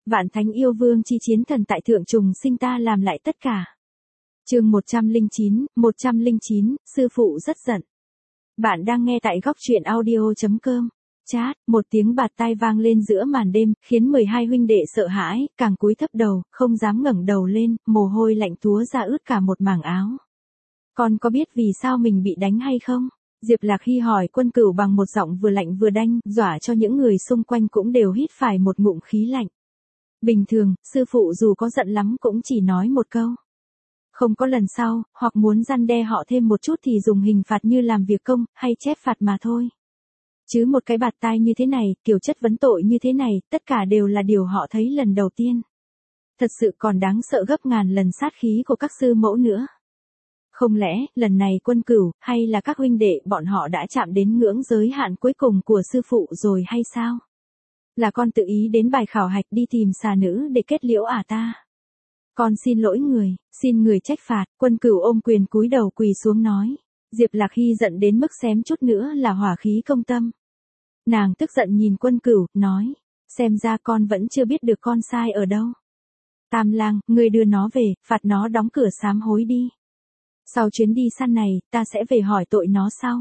Vạn thánh yêu vương chi chiến thần tại thượng trùng sinh ta làm lại tất cả. Chương 109, sư phụ rất giận. Bạn đang nghe tại góc truyện audio.com. Chát, một tiếng bạt tai vang lên giữa màn đêm, khiến 12 huynh đệ sợ hãi, càng cúi thấp đầu, không dám ngẩng đầu lên, mồ hôi lạnh túa ra ướt cả một mảng áo. Con có biết vì sao mình bị đánh hay không? Diệp Lạc Hy hỏi Quân Cửu bằng một giọng vừa lạnh vừa đanh, dọa cho những người xung quanh cũng đều hít phải một ngụm khí lạnh. Bình thường, sư phụ dù có giận lắm cũng chỉ nói một câu. Không có lần sau, hoặc muốn răn đe họ thêm một chút thì dùng hình phạt như làm việc công, hay chép phạt mà thôi. Chứ một cái bạt tai như thế này, kiểu chất vấn tội như thế này, tất cả đều là điều họ thấy lần đầu tiên. Thật sự còn đáng sợ gấp ngàn lần sát khí của các sư mẫu nữa. Không lẽ, lần này Quân Cửu, hay là các huynh đệ bọn họ đã chạm đến ngưỡng giới hạn cuối cùng của sư phụ rồi hay sao? Là con tự ý đến bài khảo hạch đi tìm xà nữ để kết liễu à ta? Con xin lỗi người, xin người trách phạt. Quân Cửu ôm quyền cúi đầu quỳ xuống nói. Diệp Lạc Hy giận đến mức xém chút nữa là hỏa khí công tâm. Nàng tức giận nhìn Quân Cửu, nói. Xem ra con vẫn chưa biết được con sai ở đâu. Tam Lang, ngươi đưa nó về, phạt nó đóng cửa sám hối đi. Sau chuyến đi săn này, ta sẽ về hỏi tội nó sau.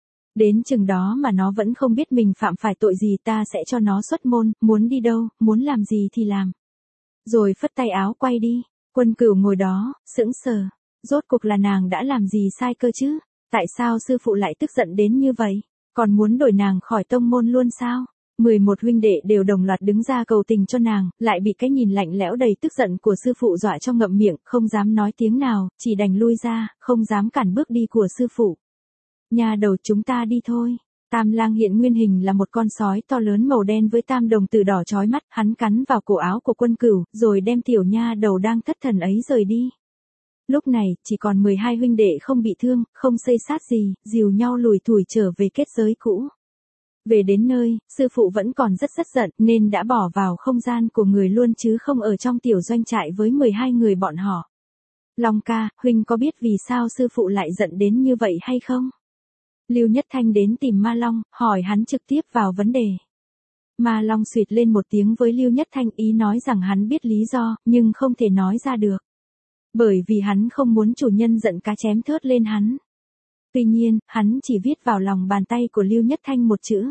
Đến chừng đó mà nó vẫn không biết mình phạm phải tội gì, ta sẽ cho nó xuất môn, muốn đi đâu, muốn làm gì thì làm. Rồi phất tay áo quay đi. Quân Cửu ngồi đó, sững sờ. Rốt cuộc là nàng đã làm gì sai cơ chứ? Tại sao sư phụ lại tức giận đến như vậy? Còn muốn đổi nàng khỏi tông môn luôn sao? 11 huynh đệ đều đồng loạt đứng ra cầu tình cho nàng, lại bị cái nhìn lạnh lẽo đầy tức giận của sư phụ dọa cho ngậm miệng, không dám nói tiếng nào, chỉ đành lui ra, không dám cản bước đi của sư phụ. Nha đầu, chúng ta đi thôi. Tam Lang hiện nguyên hình là một con sói to lớn màu đen với tam đồng tử đỏ chói mắt, hắn cắn vào cổ áo của Quân Cửu, rồi đem tiểu nha đầu đang thất thần ấy rời đi. Lúc này, chỉ còn 12 huynh đệ không bị thương, không xây sát gì, dìu nhau lủi thủi trở về kết giới cũ. Về đến nơi, sư phụ vẫn còn rất giận, nên đã bỏ vào không gian của người luôn chứ không ở trong tiểu doanh trại với 12 người bọn họ. Long ca, huynh có biết vì sao sư phụ lại giận đến như vậy hay không? Lưu Nhất Thanh đến tìm Ma Long, hỏi hắn trực tiếp vào vấn đề. Ma Long xuyệt lên một tiếng với Lưu Nhất Thanh, ý nói rằng hắn biết lý do, nhưng không thể nói ra được. Bởi vì hắn không muốn chủ nhân giận cá chém thớt lên hắn. Tuy nhiên, hắn chỉ viết vào lòng bàn tay của Lưu Nhất Thanh một chữ.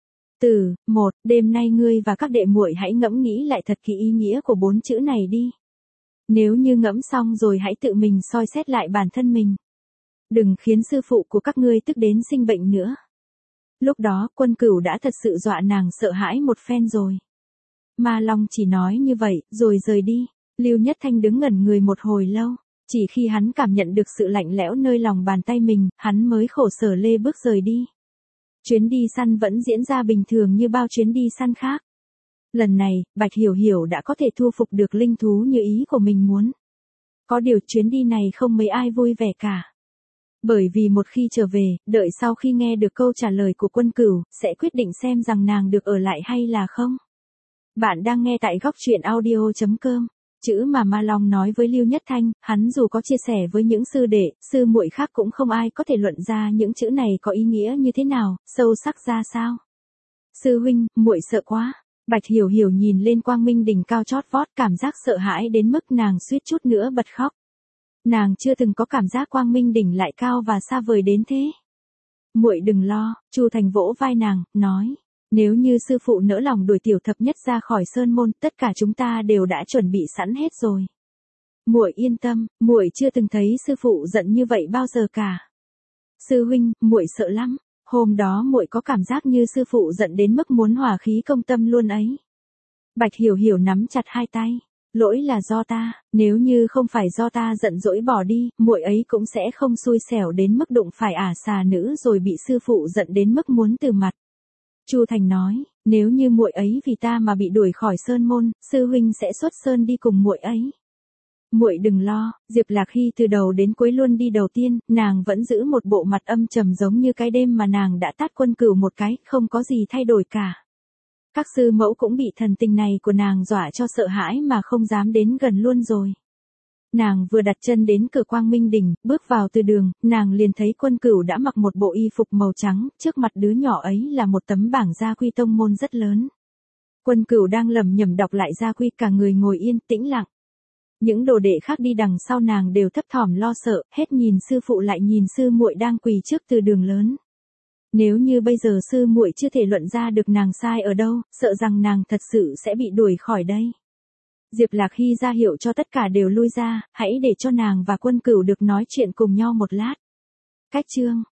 Đêm nay ngươi và các đệ muội hãy ngẫm nghĩ lại thật kỹ ý nghĩa của 4 chữ này đi. Nếu như ngẫm xong rồi hãy tự mình soi xét lại bản thân mình. Đừng khiến sư phụ của các ngươi tức đến sinh bệnh nữa. Lúc đó, Quân Cửu đã thật sự dọa nàng sợ hãi một phen rồi. Ma Long chỉ nói như vậy, rồi rời đi. Lưu Nhất Thanh đứng ngẩn người một hồi lâu. Chỉ khi hắn cảm nhận được sự lạnh lẽo nơi lòng bàn tay mình, hắn mới khổ sở lê bước rời đi. Chuyến đi săn vẫn diễn ra bình thường như bao chuyến đi săn khác. Lần này, Bạch Hiểu Hiểu đã có thể thu phục được linh thú như ý của mình muốn. Có điều chuyến đi này không mấy ai vui vẻ cả. Bởi vì một khi trở về, đợi sau khi nghe được câu trả lời của Quân Cửu, sẽ quyết định xem rằng nàng được ở lại hay là không. Bạn đang nghe tại góc truyện audio.com. Chữ mà Ma Long nói với Lưu Nhất Thanh, hắn dù có chia sẻ với những sư đệ, sư muội khác cũng không ai có thể luận ra những chữ này có ý nghĩa như thế nào, sâu sắc ra sao. Sư huynh, muội sợ quá. Bạch Hiểu Hiểu nhìn lên quang minh đỉnh cao chót vót, cảm giác sợ hãi đến mức nàng suýt chút nữa bật khóc. Nàng chưa từng có cảm giác quang minh đỉnh lại cao và xa vời đến thế. Muội đừng lo, Chu Thành vỗ vai nàng, nói. Nếu như sư phụ nỡ lòng đuổi tiểu thập nhất ra khỏi sơn môn, tất cả chúng ta đều đã chuẩn bị sẵn hết rồi. Muội yên tâm, muội chưa từng thấy sư phụ giận như vậy bao giờ cả. Sư huynh, muội sợ lắm. Hôm đó muội có cảm giác như sư phụ giận đến mức muốn hỏa khí công tâm luôn ấy. Bạch Hiểu Hiểu nắm chặt hai tay. Lỗi là do ta, nếu như không phải do ta giận dỗi bỏ đi, muội ấy cũng sẽ không xui xẻo đến mức đụng phải xà nữ rồi bị sư phụ giận đến mức muốn từ mặt. Chu Thành nói, nếu như muội ấy vì ta mà bị đuổi khỏi sơn môn, sư huynh sẽ xuất sơn đi cùng muội ấy. Muội đừng lo, Diệp Lạc Hy từ đầu đến cuối luôn đi đầu tiên, nàng vẫn giữ một bộ mặt âm trầm giống như cái đêm mà nàng đã tát Quân Cửu một cái, không có gì thay đổi cả. Các sư mẫu cũng bị thần tình này của nàng dọa cho sợ hãi mà không dám đến gần luôn rồi. Nàng vừa đặt chân đến cửa Quang Minh Đỉnh, bước vào từ đường, nàng liền thấy Quân Cửu đã mặc một bộ y phục màu trắng, trước mặt đứa nhỏ ấy là một tấm bảng gia quy tông môn rất lớn. Quân Cửu đang lẩm nhẩm đọc lại gia quy, cả người ngồi yên tĩnh lặng. Những đồ đệ khác đi đằng sau nàng đều thấp thỏm lo sợ, hết nhìn sư phụ lại nhìn sư muội đang quỳ trước từ đường lớn. Nếu như bây giờ sư muội chưa thể luận ra được nàng sai ở đâu, sợ rằng nàng thật sự sẽ bị đuổi khỏi đây. Diệp Lạc Hy ra hiệu cho tất cả đều lui ra, hãy để cho nàng và Quân Cửu được nói chuyện cùng nhau một lát. Cách chương